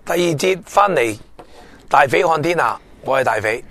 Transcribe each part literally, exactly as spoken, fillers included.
第二節翻嚟，大匪看天下，我係大匪。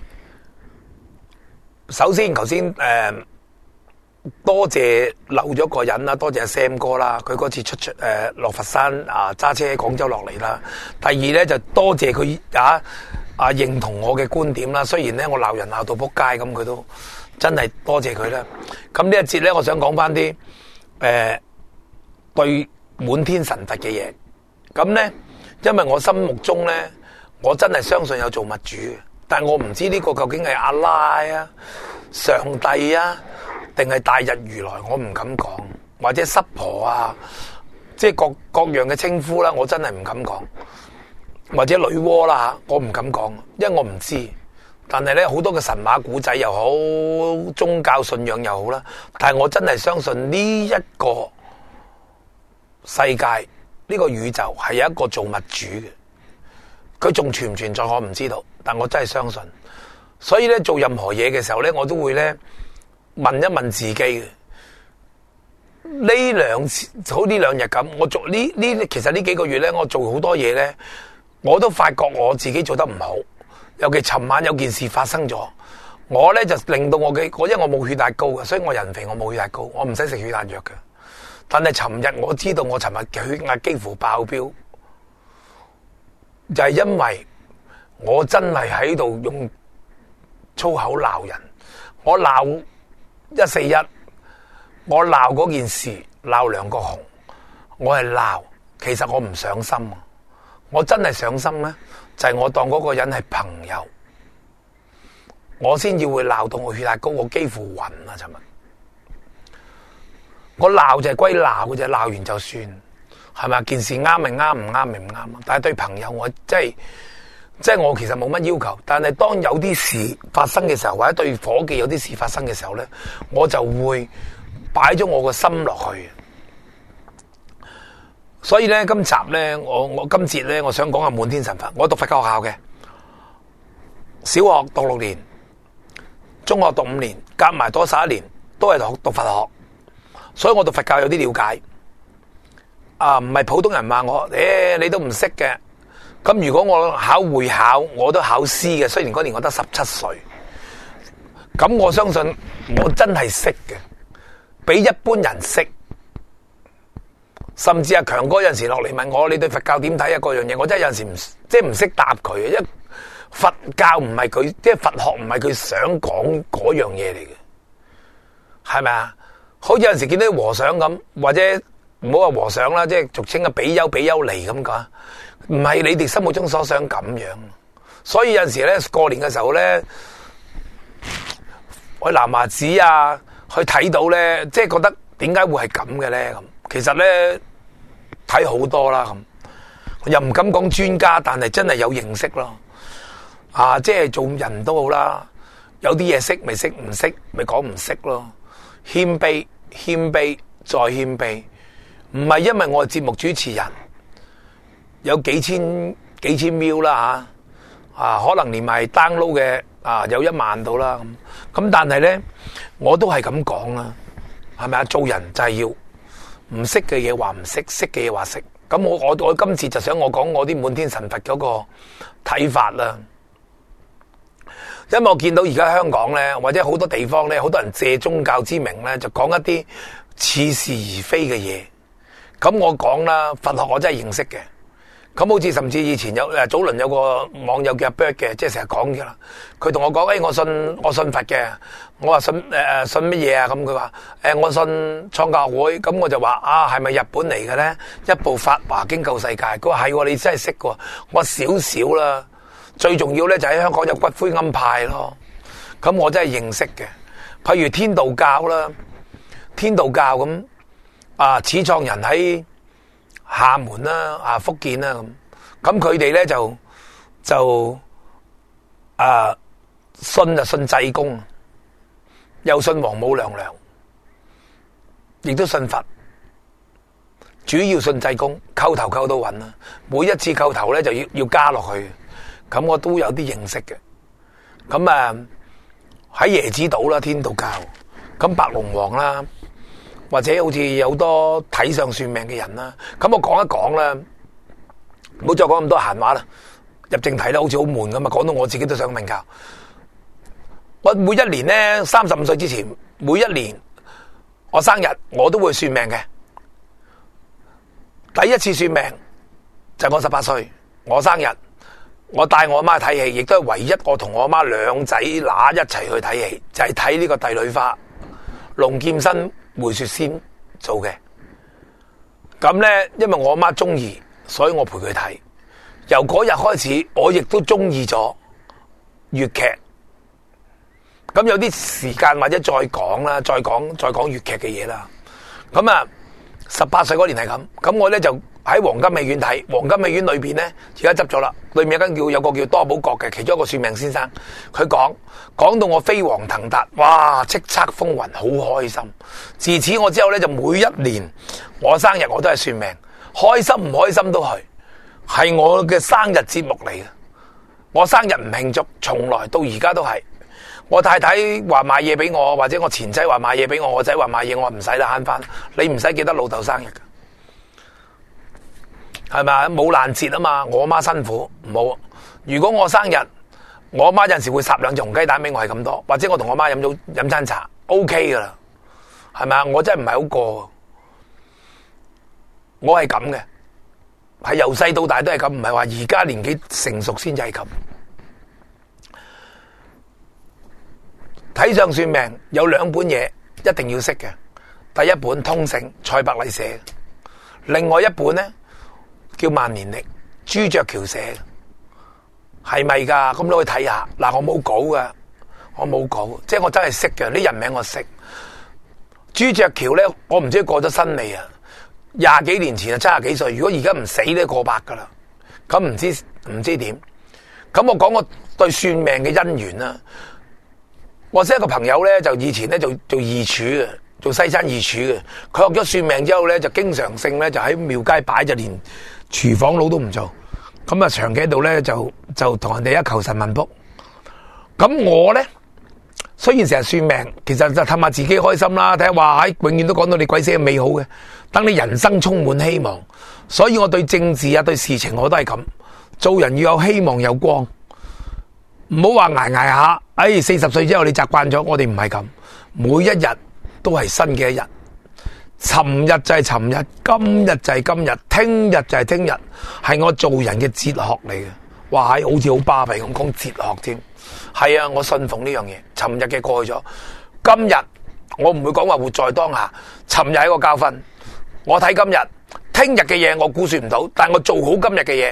首先，頭先誒，多謝漏咗個人啦，多謝阿 Sam 哥啦，佢嗰次出出誒落佛山啊，揸車喺廣州落嚟啦。第二咧就多謝佢啊啊認同我嘅觀點啦，雖然咧我鬧人鬧到仆街咁，佢都真係多謝佢啦。咁呢一節咧，我想講翻啲誒對滿天神佛嘅嘢。咁咧，因為我心目中咧，我真係相信有造物主嘅，但係我唔知呢個究竟係阿拉啊、上帝啊，定係大日如來，我唔敢講，或者濕婆啊，即係各各樣嘅稱呼啦，我真係唔敢講，或者女媧啦吓，我唔敢講，因為我唔知。但係咧，好多嘅神話古仔又好，宗教信仰又好啦，但係我真係相信呢一個世界。呢個宇宙係有一個造物主嘅，佢仲存唔存在我唔知道，但我真係相信。所以咧，做任何嘢嘅時候咧，我都會咧問一問自己嘅。呢兩次好呢兩日咁，我做呢呢其實呢幾個月咧，我做好多嘢咧，我都發覺我自己做得唔好。尤其尋晚有件事發生咗，我咧就令到我嘅我因為我冇血壓高嘅，所以我人肥，我冇血壓高，我唔使食血壓藥嘅。但係尋日我知道我尋日嘅血壓幾乎爆標，就係因為我真係喺度用粗口鬧人，我鬧一四一，我鬧嗰件事鬧梁國雄，我係鬧，其實我唔上心，我真係上心咧，就係我當嗰個人係朋友，我先至會鬧到我血壓高，我幾乎暈啊！尋日。我鬧就係歸鬧嘅啫，鬧完就算，係咪？件事啱咪啱，唔啱咪唔啱。但係對朋友我即係，即係我其實冇乜要求。但係當有啲事發生嘅時候，或者對伙計有啲事發生嘅時候咧，我就會擺咗我個心落去。所以咧，今集咧，我我今節咧，我想講下滿天神佛。我讀佛教學校嘅，小學讀六年，中學讀五年，夾埋多十一年，都係讀讀佛學。所以我讀佛教有啲了解，啊唔係普通人話我，誒、欸、你都唔識嘅。咁如果我考會考，我都考師嘅，雖然嗰年我得十七歲。咁我相信我真係識嘅，比一般人識。甚至阿強哥有陣時落嚟問我，你對佛教點睇啊？嗰樣嘢，我真係有陣時唔即係唔識答佢嘅，因為佛教唔係佢，即係佛學唔係佢想講嗰樣嘢嚟嘅，係咪啊？好似有陣時見到和尚咁，或者唔好話和尚啦，即係俗稱嘅比丘、比丘尼咁講，唔係你哋心目中所想咁樣。所以有陣時咧，過年嘅時候咧，去南華寺啊，去睇到咧，即係覺得點解會係咁嘅咧？咁其實咧睇好多啦，咁又唔敢講專家，但係真係有認識咯。啊，即係做人都好啦，有啲嘢識咪識，唔識咪講唔識咯。謙卑，謙卑，再謙卑，唔係因為我係節目主持人，有幾千幾千秒啦吓，啊可能連埋 download 嘅啊有一萬到啦咁，咁但係咧我都係咁講啦，係咪啊？做人就係要唔識嘅嘢話唔識，識嘅嘢話識。咁我我我今次就想我講我啲滿天神佛嗰個睇法啦。因為我見到而家香港咧，或者好多地方咧，好多人借宗教之名咧，就講一啲似是而非嘅嘢。咁我講啦，佛學我真係認識嘅。咁好似甚至以前有誒早輪有個網友叫阿 Bird 嘅，即係成日講嘅啦。佢同我講：誒、欸，我信我信佛嘅。我話信誒誒、呃、信乜嘢啊？咁佢話：誒、欸，我信創教會。咁我就話：啊，係咪日本嚟嘅咧？一部《法華經》救世界。佢話係，你真係識嘅。我少少啦。最重要咧就喺香港有骨灰龕派咯，咁我真係認識嘅。譬如天道教啦，天道教咁啊，始創人喺廈門啦，啊福建啦咁，咁佢哋咧就就啊信就信濟公，又信王母娘娘，亦都信佛，主要信濟公，叩頭叩到暈啦，每一次叩頭咧就要要加落去。咁我都有啲認識嘅，咁啊喺椰子島啦，天道教，咁白龍王啦，或者好似有好多睇相算命嘅人啦，咁我講一講啦， 唔好再講咁多閒話啦，入正題啦，好似好悶咁啊！講到我自己都想瞓覺。我每一年咧，三十五歲之前，每一年我生日我都會算命嘅。第一次算命就係我十八歲，我生日，我帶我阿媽睇戲，亦都係唯一我同我阿媽兩仔乸一齊去睇戲，就係睇呢個帝女花，龍劍新梅雪仙做嘅。咁咧，因為我阿媽中意，所以我陪佢睇。由嗰日開始，我亦都中意咗粵劇。咁有啲時間或者再講啦，再講再講粵劇嘅嘢啦。咁啊，十八歲嗰年係咁，咁我咧就喺黃金美院睇。黃金美院裏邊咧，而家執咗啦。裏面有間叫有個叫多寶閣嘅，其中一個算命先生，佢講講到我飛黃騰達，哇，叱咤風雲，好開心。自此我之後咧，就每一年我生日我都係算命，開心唔開心都係，係我嘅生日節目嚟嘅。我生日唔慶祝，從來到而家都係。我太太話買嘢俾我，或者我前妻話買嘢俾我，我仔話買嘢，我話唔使啦，慳翻。你唔使記得老豆生日㗎，係咪啊？冇爛節啊嘛，我媽辛苦唔好。如果我生日，我媽有陣時會烚兩隻紅雞蛋俾我，係咁多，或者我同我媽飲咗飲餐茶 ，OK 噶啦，係咪啊？我真係唔係好過，我係咁嘅，係由細到大都係咁，唔係話而家年紀成熟先至係咁。睇相算命有兩本嘢一定要識嘅，第一本通勝蔡伯禮寫，另外一本咧叫萬年曆朱雀橋寫，係咪噶？咁你去睇下。嗱，我冇稿噶，我冇稿，即係我真係識嘅，啲人名我識。朱雀橋咧，我唔知過咗身未啊？廿幾年前啊，七十幾歲，如果而家唔死咧，過百噶啦。咁唔知唔知點？咁我講我對算命嘅姻緣啦。我識一個朋友咧，就以前咧做做二廚嘅，做西餐二廚嘅。佢學咗算命之後咧，就經常性咧就喺廟街擺，就連廚房佬都唔做。咁啊，長期喺度咧就就同人哋一求神問卜。咁我咧雖然成日算命，其實就氹下自己開心啦。睇下話喺永遠都講到你鬼死嘅美好嘅，等你人生充滿希望。所以我對政治啊，對事情我都係咁。做人要有希望有光。唔好話捱捱下，哎，四十歲之後你習慣咗，我哋唔係咁，每一日都係新嘅一日，尋日就係尋日，今日就係今日，聽日就係聽日，係我做人嘅哲學嚟嘅。哇，好似好巴閉咁講哲學添，係啊，我信奉呢樣嘢。尋日嘅過去咗，今日我唔會講話活在當下，尋日係一個教訓，我睇今日，聽日嘅嘢我估算唔到，但係我做好今日嘅嘢。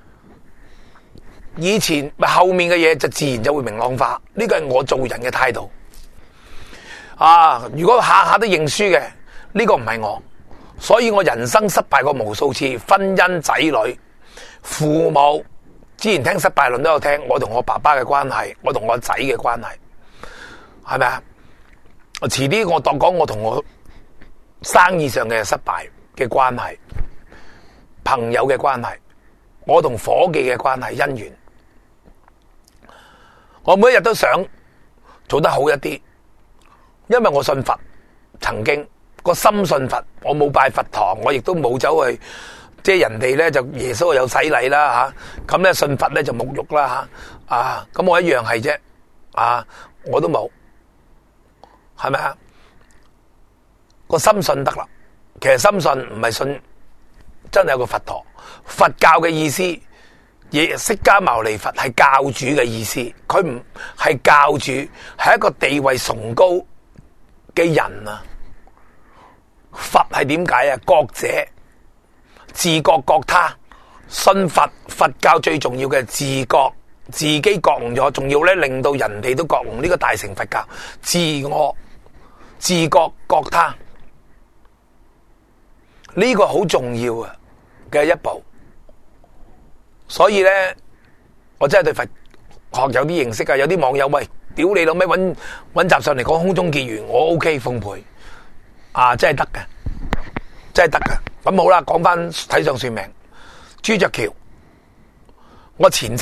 以前後面嘅嘢就自然就會明朗化，呢個係我做人嘅態度。啊，如果下下都認輸嘅，呢個唔係我，所以我人生失敗過無數次，婚姻、仔女、父母，之前聽失敗論都有聽，我同我爸爸嘅關係，我同我仔嘅關係，係咪啊？遲啲我當講我同我生意上嘅失敗嘅關係，朋友嘅關係，我同伙計嘅關係，姻緣。我每一日都想做得好一啲，因為我信佛，曾經個心信佛，我冇拜佛堂，我亦都冇走去，即係人哋咧就耶穌有洗禮啦吓，咁咧信佛咧就沐浴啦吓，啊咁我一樣係啫，啊我都冇，係咪啊？個心信得啦，其實心信唔係信，真係有個佛陀，佛教嘅意思。亦釋迦牟尼佛係教主嘅意思，佢唔係教主，係一個地位崇高嘅人啊！佛係點解啊？覺者，自覺覺他，信佛佛教最重要嘅自覺，自己覺悟咗，仲要咧令到人哋都覺悟，呢個大乘佛教，自我自覺覺他，呢個好重要啊嘅一步。所以咧，我真係對佛學有啲認識啊！有啲網友喂，屌你老味，搵搵集上嚟講空中結緣，我 OK 奉陪啊，真係得嘅，真係得嘅。咁好啦，講翻睇相算命，朱雀橋，我前妻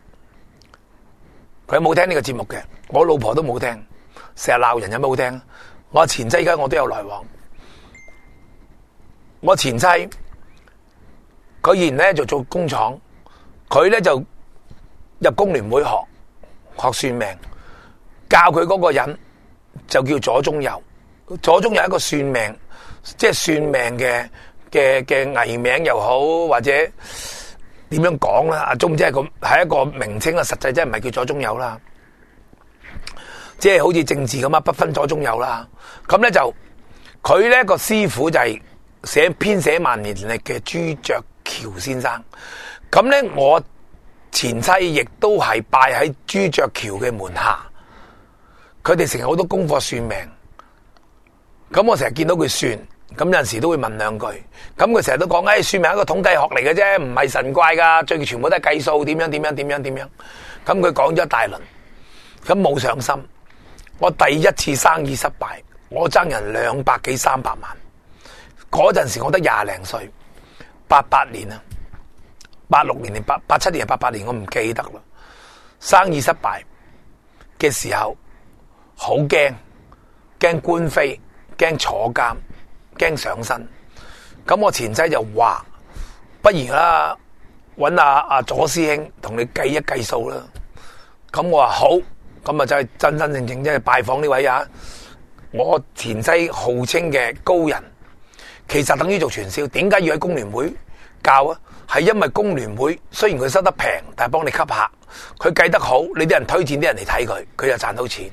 佢冇聽呢個節目嘅，我老婆都冇聽，成日鬧人有冇好聽？我前妻而家我都有來往，我前妻佢以前咧就做工廠，佢咧就入工聯會學學算命，教佢嗰個人就叫左中右。左中右一個算命，即係算命嘅嘅嘅藝名又好，或者點樣講啦？阿中即係個係一個名稱啊，實際真係唔係叫左中右啦。即係好似政治咁啊，不分左中右啦。咁咧就佢咧個師傅就係寫編寫萬年曆嘅朱雀橋先生。咁咧我前妻亦都係拜喺朱雀橋嘅門下，佢哋成日好多功課算命。咁我成日見到佢算，咁有陣時都會問兩句。咁佢成日都講，誒、哎，算命係一個統計學嚟嘅啫，唔係神怪噶，最全部都係計數，點樣點樣點樣點樣。咁佢講咗一大輪，咁冇上心。我第一次生意失敗，我爭人兩百幾三百萬。嗰陣時我得廿零歲，八八年啊，八六年定八八七年定八八年，我唔記得啦。生意失敗嘅時候，好驚，驚官非。驚坐監，驚上身，咁我前妻就話：不如啦，搵阿阿左師兄同你計一計數啦。咁我話好，咁啊就係真真正正即係拜訪呢位啊，我前妻號稱嘅高人，其實等於做傳銷。點解要喺工聯會教啊？係因為工聯會雖然佢收得平，但係幫你吸客，佢計得好，你啲人推薦啲人嚟睇佢，佢就賺到錢。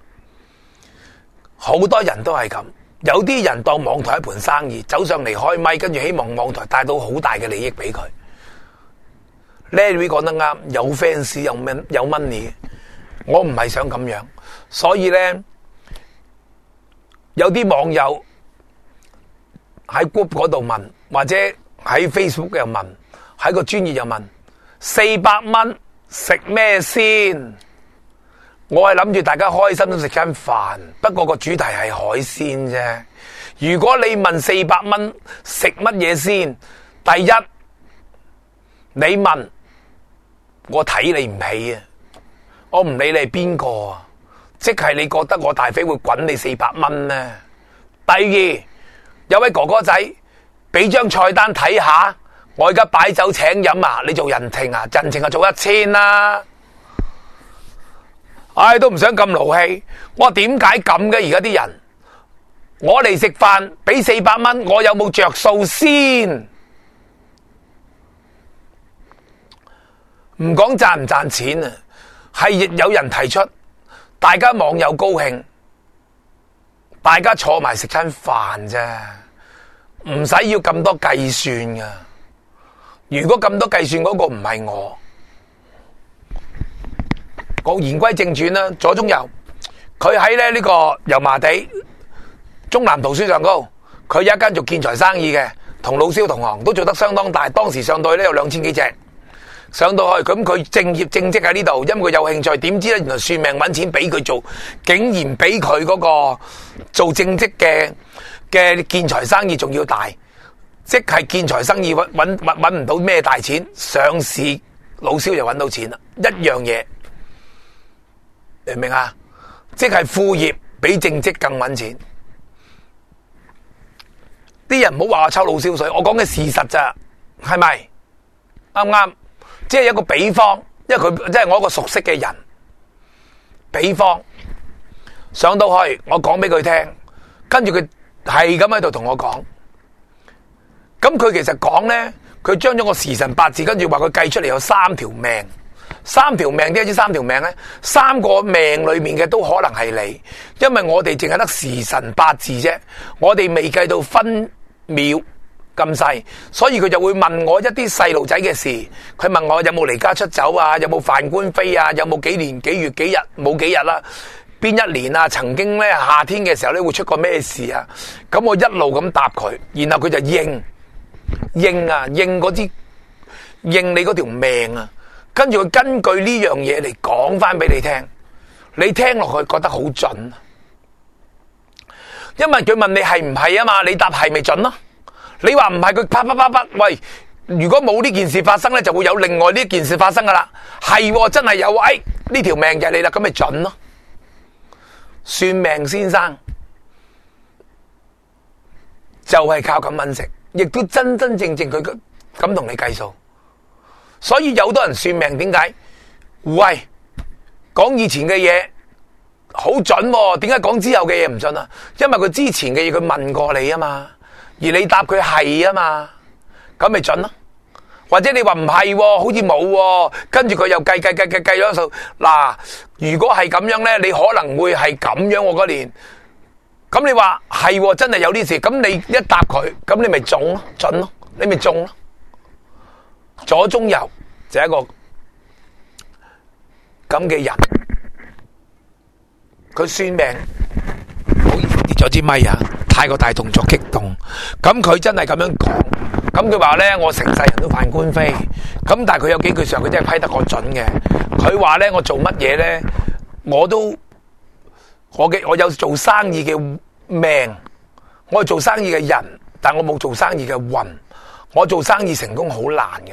好多人都係咁，有啲人當網台一盤生意，走上嚟開咪，跟住希望網台帶到好大嘅利益俾佢。Larry 講得啱，有 fans 有 mon 有 money， 我唔係想咁樣，所以咧有啲網友喺 group 嗰度問，或者喺 Facebook 又問，喺個專頁又問，四百蚊食咩先？我係諗住大家開心都食餐飯，不過個主題係海鮮啫。如果你問四百蚊食乜嘢先，第一你問我睇你唔起啊，我唔理你係邊個啊，即係你覺得我大飛會滾你四百蚊呢？第二，有位哥哥仔俾張菜單睇下，我而家擺酒請飲啊，你做人情啊，人情啊做一千啦。唉、哎，都唔想咁勞氣。我點解咁嘅？而家啲人，我嚟食飯俾四百蚊，我有冇着數先？唔講賺唔賺錢啊，係亦有人提出，大家網友高興，大家坐埋食餐飯啫，唔使要咁多計算噶。如果咁多計算嗰個唔係我。講言歸正傳啦，左中右，佢喺咧呢個油麻地中南圖書上高，佢有一間做建材生意嘅，同老蕭同行，都做得相當大。當時上到去咧有兩千幾隻，上到去咁佢正業正職喺呢度，因為佢有興趣，點知咧原來算命揾錢俾佢做，竟然比佢嗰個做正職嘅嘅建材生意仲要大，即係建材生意揾揾揾唔到咩大錢，上市老蕭就揾到錢啦，一樣嘢。明唔明啊？即係副業比正職更搵錢。啲人唔好話我抽老蕭水，我講嘅事實咋，係咪？啱啱？即係一個比方，因為佢即係我一個熟悉嘅人。比方上到去，我講俾佢聽，跟住佢係咁喺度同我講。咁佢其實講咧，佢將咗個時辰八字，跟住話佢計出嚟有三條命。三條命，點解知三條命咧？三個命裏面嘅都可能係你，因為我哋淨係得時辰八字啫，我哋未計到分秒咁細，所以佢就會問我一啲細路仔嘅事。佢問我有冇離家出走啊，有冇犯官非啊，有冇幾年幾月幾日冇幾日啦？邊一年啊？曾經咧夏天嘅時候咧會出過咩事啊？咁我一路咁答佢，然後佢就應應啊應嗰啲應你嗰條命啊。跟住佢根據呢樣嘢嚟講翻俾你聽，你聽落去覺得好準，因為佢問你係唔係啊嘛，你答係咪準咯？你話唔係，佢啪啪啪啪，喂，如果冇呢件事發生咧，就會有另外呢件事發生噶啦，係真係有，哎，呢條命就係你啦，咁咪準咯。算命先生就係靠咁搵食，亦都真真正正佢咁同你計數。所以有多人算命點解？喂，講以前嘅嘢好準喎，點解講之後嘅嘢唔準啊？因為佢之前嘅嘢佢問過你啊嘛，而你答佢係啊嘛，咁咪準咯。或者你話唔係，好似冇，跟住佢又計計計計計咗數。嗱，如果係咁樣咧，你可能會係咁樣喎嗰年。咁你話係真係有啲事，咁你一答佢，咁你咪中咯，準咯，你咪中咯。左中右就係一個咁嘅人，佢算命，唔好意思跌咗支咪啊！太過大動作激動，咁佢真係咁樣講，咁佢話咧我成世人都犯官非，咁但係佢有幾句說話佢真係批得我準嘅。佢話咧我做乜嘢咧，我都我嘅我有做生意嘅命，我係做生意嘅人，但我冇做生意嘅運，我做生意成功好難嘅。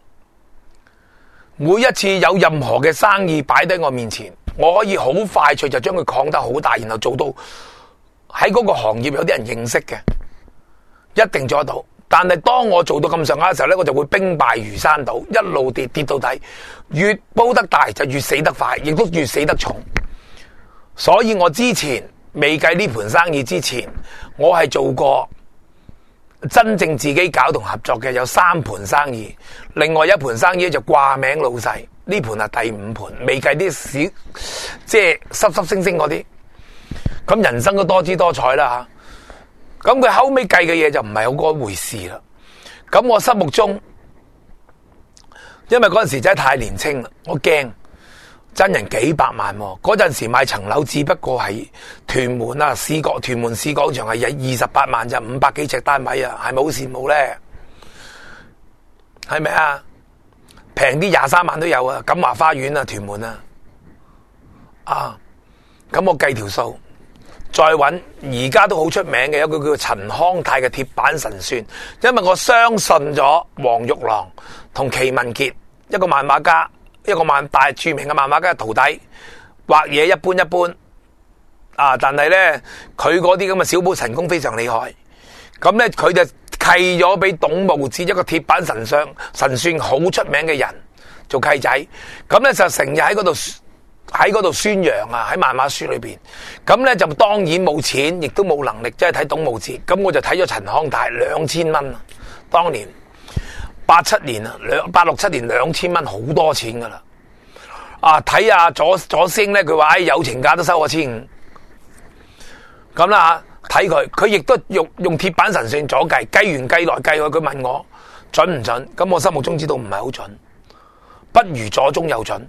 每一次有任何嘅生意擺喺我面前，我可以好快脆就將佢擴得好大，然後做到喺嗰個行業有啲人認識嘅，一定做得到。但係當我做到咁上下嘅時候咧，我就會兵敗如山倒，一路跌跌到底，越煲得大就越死得快，亦都越死得重。所以我之前未計呢盤生意之前，我係做過真正自己搞同合作嘅有三盤生意，另外一盤生意就掛名老細，呢盤係第五盤，未計啲小即係濕濕星星嗰啲。咁人生都多姿多彩啦吓，咁佢後尾計嘅嘢就唔係好嗰回事啦。咁我心目中，因為嗰陣時真係太年輕啦，我驚真人幾百萬，嗰陣時買層樓只不過係屯門啊市角屯門市廣場係有二十八萬就五百幾尺單位啊，係咪好羨慕咧？係咪啊？平啲廿三萬都有啊，錦華花園啊，屯門啊，啊，咁我計條數。再揾而家都好出名嘅有一個叫陳康泰嘅鐵板神算，因為我相信咗黃玉郎同祁文傑一個漫畫家，一個漫大著名嘅漫畫家嘅徒弟，畫嘢一般一般啊，但係咧佢嗰啲咁嘅小寶神功非常厲害，咁咧佢就契咗俾董慕智一個鐵板神相神算好出名嘅人做契仔，咁咧就成日喺嗰度。喺嗰度宣揚啊，喺漫畫書裏邊，咁咧就當然冇錢，亦都冇能力，即係睇董慕智。咁我就睇咗陳康泰兩千蚊，當年八七年啊，兩八六七年兩千蚊好多錢噶啦。啊，睇下左左星咧，佢話唉友情價都收我千五，咁啦吓，睇佢，佢亦都用用鐵板神算左計，計完計來計去，佢問我準唔準？咁我心目中知道唔係好準，不如左中右準。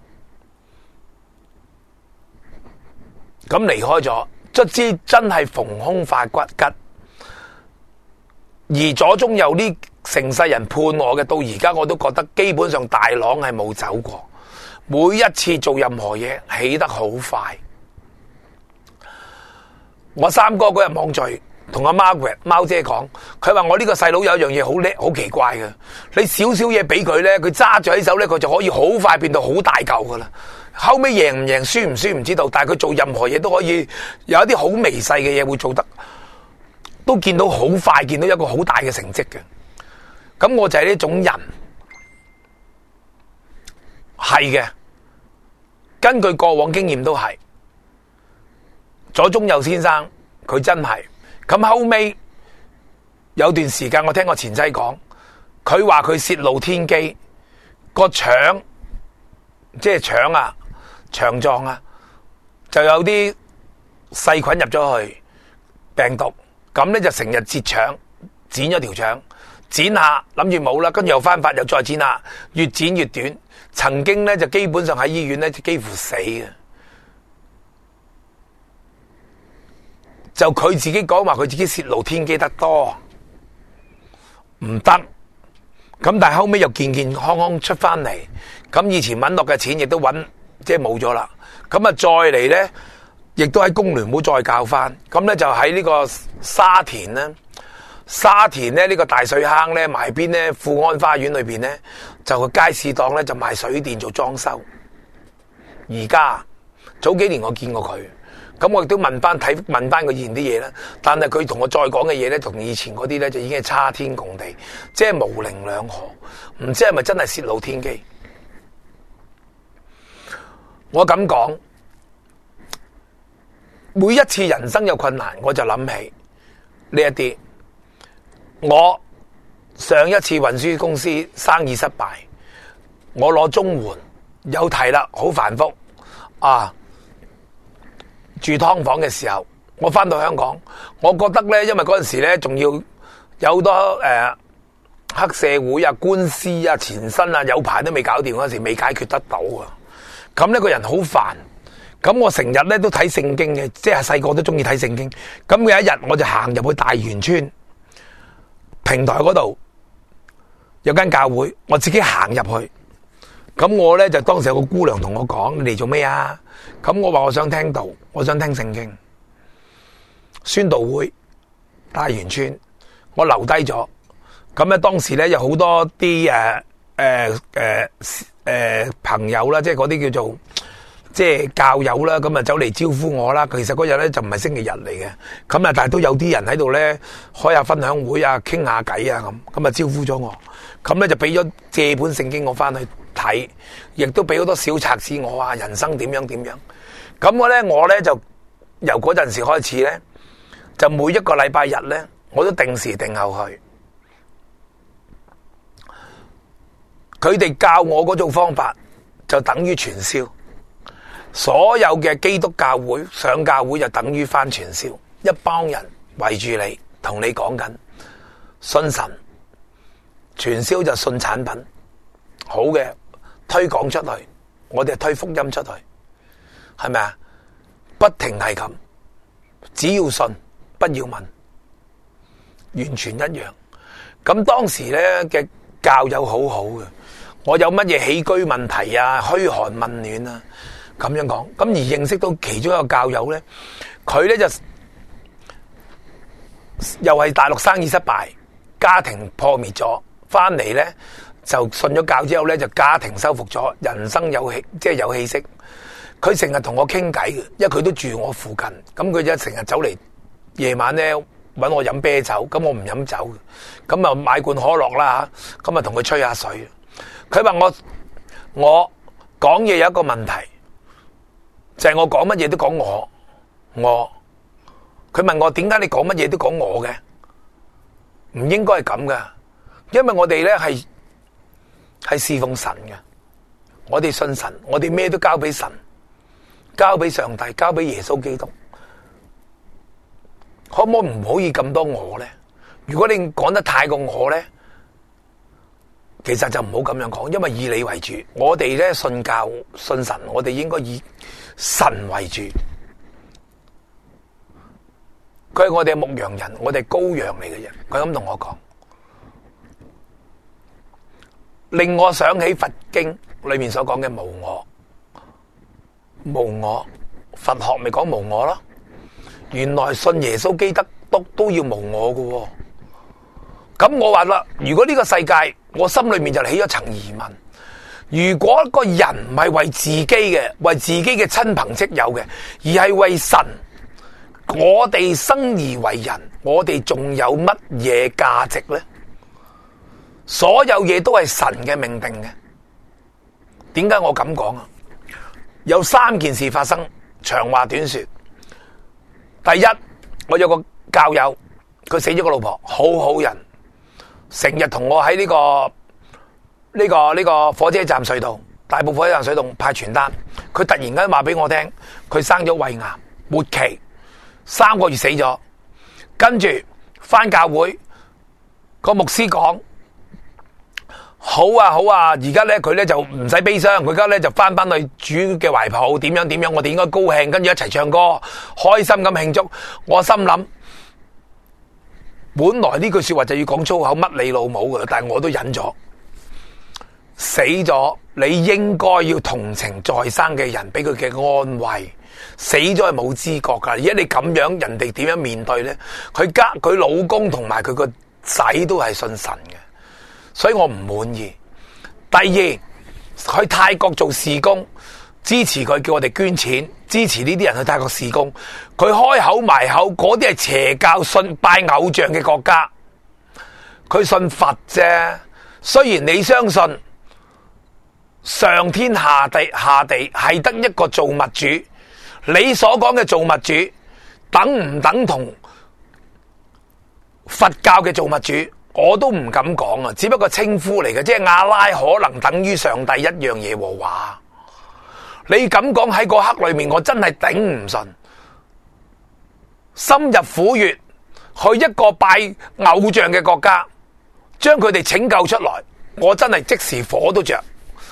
咁離開咗，卒之真係逢凶化骨吉，而左中右呢成世人判我嘅，到而家我都覺得基本上大朗係冇走過。每一次做任何嘢起得好快。我三哥嗰日網聚同阿 Margaret 貓姐講，佢話我呢個細佬有一樣嘢好叻，好奇怪嘅。你少少嘢俾佢咧，佢揸住喺手咧，佢就可以好快變到好大嚿噶啦。後尾贏唔贏輸唔輸唔知道，但係佢做任何嘢都可以有一啲好微細嘅嘢會做得，都見到好快，見到一個好大嘅成績嘅。咁我就係呢種人，係嘅。根據過往經驗都係，左中右先生佢真係。咁後尾有段時間我聽我前妻講，佢話佢泄露天機，個腸即係腸啊。腸臟啊，就有啲細菌入咗去，病毒，咁咧就成日截腸，剪咗條腸，剪下諗住冇啦，跟住又翻發又再剪下，越剪越短，曾經咧就基本上喺醫院咧就幾乎死嘅，就佢自己講話佢自己泄露天機得多，唔得，咁但係後尾又健健康康出翻嚟，咁以前揾落嘅錢亦都揾。即係冇咗啦，咁啊再嚟咧，亦都喺工聯會再教翻，咁咧就喺呢個沙田咧，沙田咧呢個大水坑咧埋邊咧富安花園裏邊咧，就個街市檔咧就賣水電做裝修。而家早幾年我見過佢， 咁我亦都問翻睇問翻佢以前啲嘢啦。但係佢同我再講嘅嘢咧，同以前嗰啲咧就已經係差天共地，即係模棱兩可。唔知係咪真係洩露天機？我咁講，每一次人生有困難，我就諗起呢一啲。我上一次運輸公司生意失敗，我攞綜援有提啦，好繁複啊！住劏房嘅時候，我翻到香港，我覺得咧，因為嗰陣時咧仲要有好多誒、呃、黑社會啊、官司啊、纏身啊，有排都未搞掂，嗰陣時未解決得到啊！咁呢個人好煩，咁我成日咧都睇聖經嘅，即係細個都中意睇聖經。咁有一日我就行入去大元村平台嗰度有間教會，我自己行入去。咁我咧就當時有個姑娘同我講：你嚟做咩啊？咁我話我想聽道，我想聽聖經。宣道會大元村，我留低咗。咁咧當時咧有好多啲誒誒誒誒朋友啦，即係嗰啲叫做即係教友啦，咁啊走嚟招呼我啦。其實嗰日咧就唔係星期日嚟嘅，咁啊但係都有啲人喺度咧開下分享會啊，傾下偈啊咁，咁啊招呼咗我。咁咧就俾咗借本聖經我翻去睇，亦都俾好多小冊子我啊，人生點樣點樣。咁我咧我咧就由嗰陣時開始咧，就每一個禮拜日咧，我都定時定候去。佢哋教我嗰種方法，就等於傳銷。所有嘅基督教會上教會就等於翻傳銷，一幫人圍住你，同你講緊信神。傳銷就信產品，好嘅推廣出去，我哋推福音出去，係咪啊？不停係咁，只要信，不要問，完全一樣。咁當時咧嘅教友好好嘅，我有乜嘢起居問題啊、噓寒問暖啊，咁樣講。咁而認識到其中一個教友咧，佢咧就又係大陸生意失敗，家庭破滅咗。翻嚟咧就信咗教之後咧就家庭修復咗，人生有氣即係有氣息。佢成日同我傾偈嘅，因為佢都住我附近，咁佢就成日走嚟夜晚咧搵我飲啤酒，咁我唔飲酒，咁啊買罐可樂啦吓，咁啊同佢吹下水。佢話我我講嘢有一個問題，就係我講乜嘢都講我我。佢問我點解你講乜嘢都講我嘅？唔應該係咁噶。因為我哋咧係係侍奉神嘅，我哋信神，我哋咩都交俾神，交俾上帝，交俾耶穌基督。可唔可唔可以咁多我咧？如果你講得太過我咧，其實就唔好咁樣講，因為以你為主。我哋咧信教信神，我哋應該以神為主。佢係我哋嘅牧羊人，我哋係羔羊嚟嘅人。佢咁同我講。令我想起佛經裏面所講嘅無我，無我，佛學咪講無我咯。原來信耶穌基督都都要無我嘅。咁我話啦，如果呢個世界我心裏面就起咗層疑問，如果個人唔係為自己嘅，為自己嘅親朋戚友嘅，而係為神，我哋生而為人，我哋仲有乜嘢價值呢？所有嘢都係神嘅命定嘅。點解我咁講啊？有三件事發生，長話短說。第一，我有個教友，佢死咗個老婆，好好人，成日同我喺呢個呢個呢個火車站隧道，大埔火車站隧道派傳單。佢突然間話俾我聽，佢生咗胃癌，末期，三個月死咗。跟住返教會，個牧師講。好啊好啊，而家咧佢咧就唔使悲傷，佢而家咧就翻翻去主嘅懷抱，點樣點樣，我哋應該高興，跟住一齊唱歌，開心咁慶祝。我心諗，本來呢句說話就要講粗口，乜你老母噶啦，但係我都忍咗。死咗，你應該要同情在生嘅人，俾佢嘅安慰。死咗係冇知覺噶，而家你咁樣，人哋點樣面對咧？佢家佢老公同埋佢個仔都係信神嘅。所以我唔滿意。第二，去泰國做事工，支持佢，叫我哋捐錢，支支持呢啲人去泰國事工，佢開口埋口嗰啲係邪教信拜偶像嘅國家，佢信佛啫。雖然你相信上天下地下地係得一個造物主，你所講嘅造物主等唔等同佛教嘅造物主，我都唔敢講啊，只不過稱呼嚟嘅，即係阿拉可能等於上帝一樣耶和華。你咁講喺嗰刻裏面，我真係頂唔順，深入虎穴，去一個拜偶像嘅國家，將佢哋拯救出來，我真係即時火都着。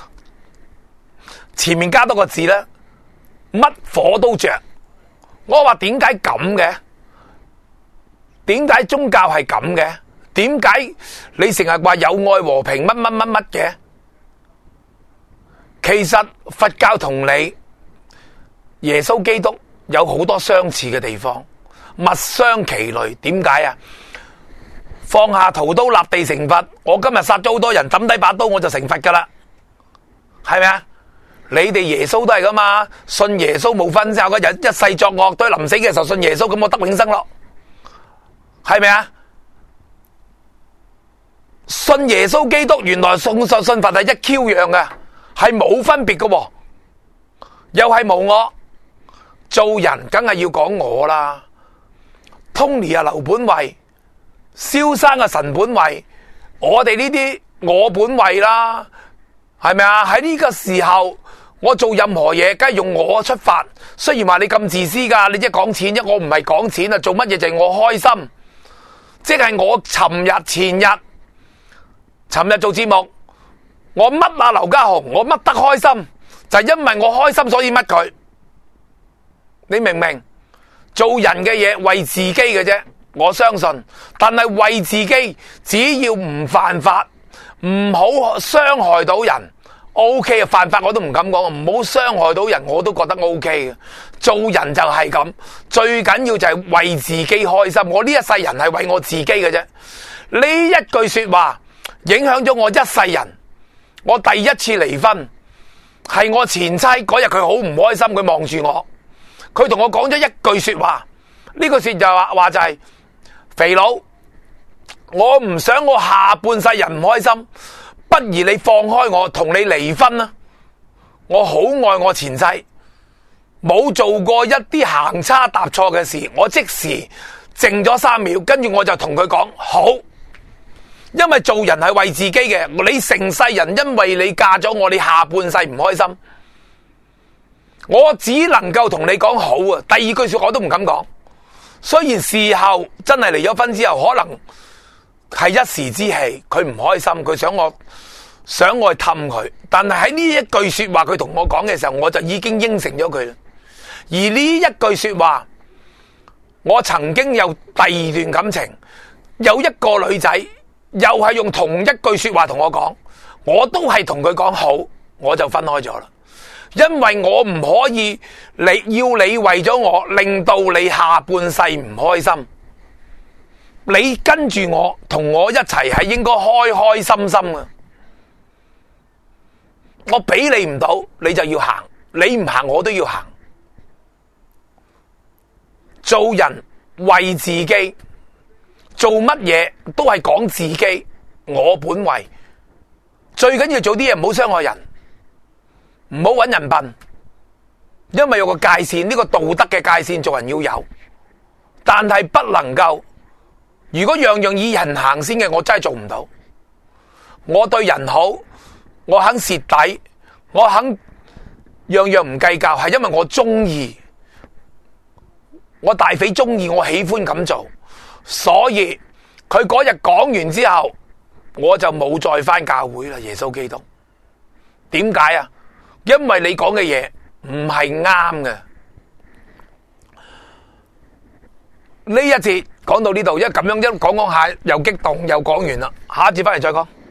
前面加多個字咧，乜火都着。我話點解咁嘅？點解宗教係咁嘅？點解你成日話有愛和平乜乜乜乜嘅？其實佛教同你耶穌基督有好多相似嘅地方，物相其類。點解啊？放下屠刀立地成佛，我今日殺咗好多人，抌低把刀我就成佛噶啦，係咪啊？你哋耶穌都係噶嘛？信耶穌冇分之後嘅人一世作惡，對臨死嘅時候信耶穌，咁我得永生咯，係咪啊？信耶穌基督原來信信信佛係一 Q 樣嘅，係冇分別嘅，又係無我。做人梗係要講我啦。Tony 啊，劉本位，蕭生啊，神本位，我哋呢啲我本位啦，係咪啊？喺呢個時候，我做任何嘢，梗係用我出發。雖然話你咁自私噶，你即係講錢啫，我唔係講錢啊，做乜嘢就係我開心。即係我尋日前日，尋日做節目，我乜啊劉家雄，我乜得開心，就係因為我開心所以乜佢。你明唔明？做人嘅嘢為自己嘅啫，我相信。但係為自己，只要唔犯法，唔好傷害到人 ，OK 啊。犯法我都唔敢講，唔好傷害到人，我都覺得 OK 嘅。做人就係咁，最緊要就係為自己開心。我呢一世人係為我自己嘅啫。呢一句說話影響咗我一世人。我第一次離婚係我前妻嗰日，佢好唔開心，佢望住我，佢同我講咗一句說話。呢句說就話話就係肥佬，我唔想我下半世人唔開心，不如你放開我，同你離婚啦。我好愛我前妻，冇做過一啲行差踏錯嘅事，我即時靜咗三秒，跟住我就同佢講好，因為做人係為自己嘅，你成世人因為你嫁咗我，你下半世唔開心，我只能夠同你講好啊。第二句說話我都唔敢講。雖然事後真係離咗婚之後，可能係一時之氣，佢唔開心，佢想我想我去氹佢，但係喺呢一句說話佢同我講嘅時候，我就已經應承咗佢啦。而呢一句說話，我曾經有第二段感情，有一個女仔又係用同一句說話同我講，我都係同佢講好，我就分開咗啦。因為我唔可以你要你為咗我令到你下半世唔開心，你跟住我同我一齊係應該開開心心嘅。我俾你唔到，你就要行，你唔行我都要行。做人為自己，做乜嘢都係講自己，我本位。最緊要做啲嘢唔好傷害人，唔好搵人笨，因為有個界線，呢個道德嘅界線做人要有，但係不能夠，如果樣樣以人行先嘅，我真係做唔到。我對人好，我肯蝕底，我肯樣樣唔計較，係因為我中意，我大匪中意，我喜歡咁做，所以佢嗰日講完之後，我就冇再返教會啦。耶穌基督，點解啊？因為你講嘅嘢唔係啱嘅。呢一節講到呢度，一咁樣一講講下又激動又講完啦，下一節翻嚟再講。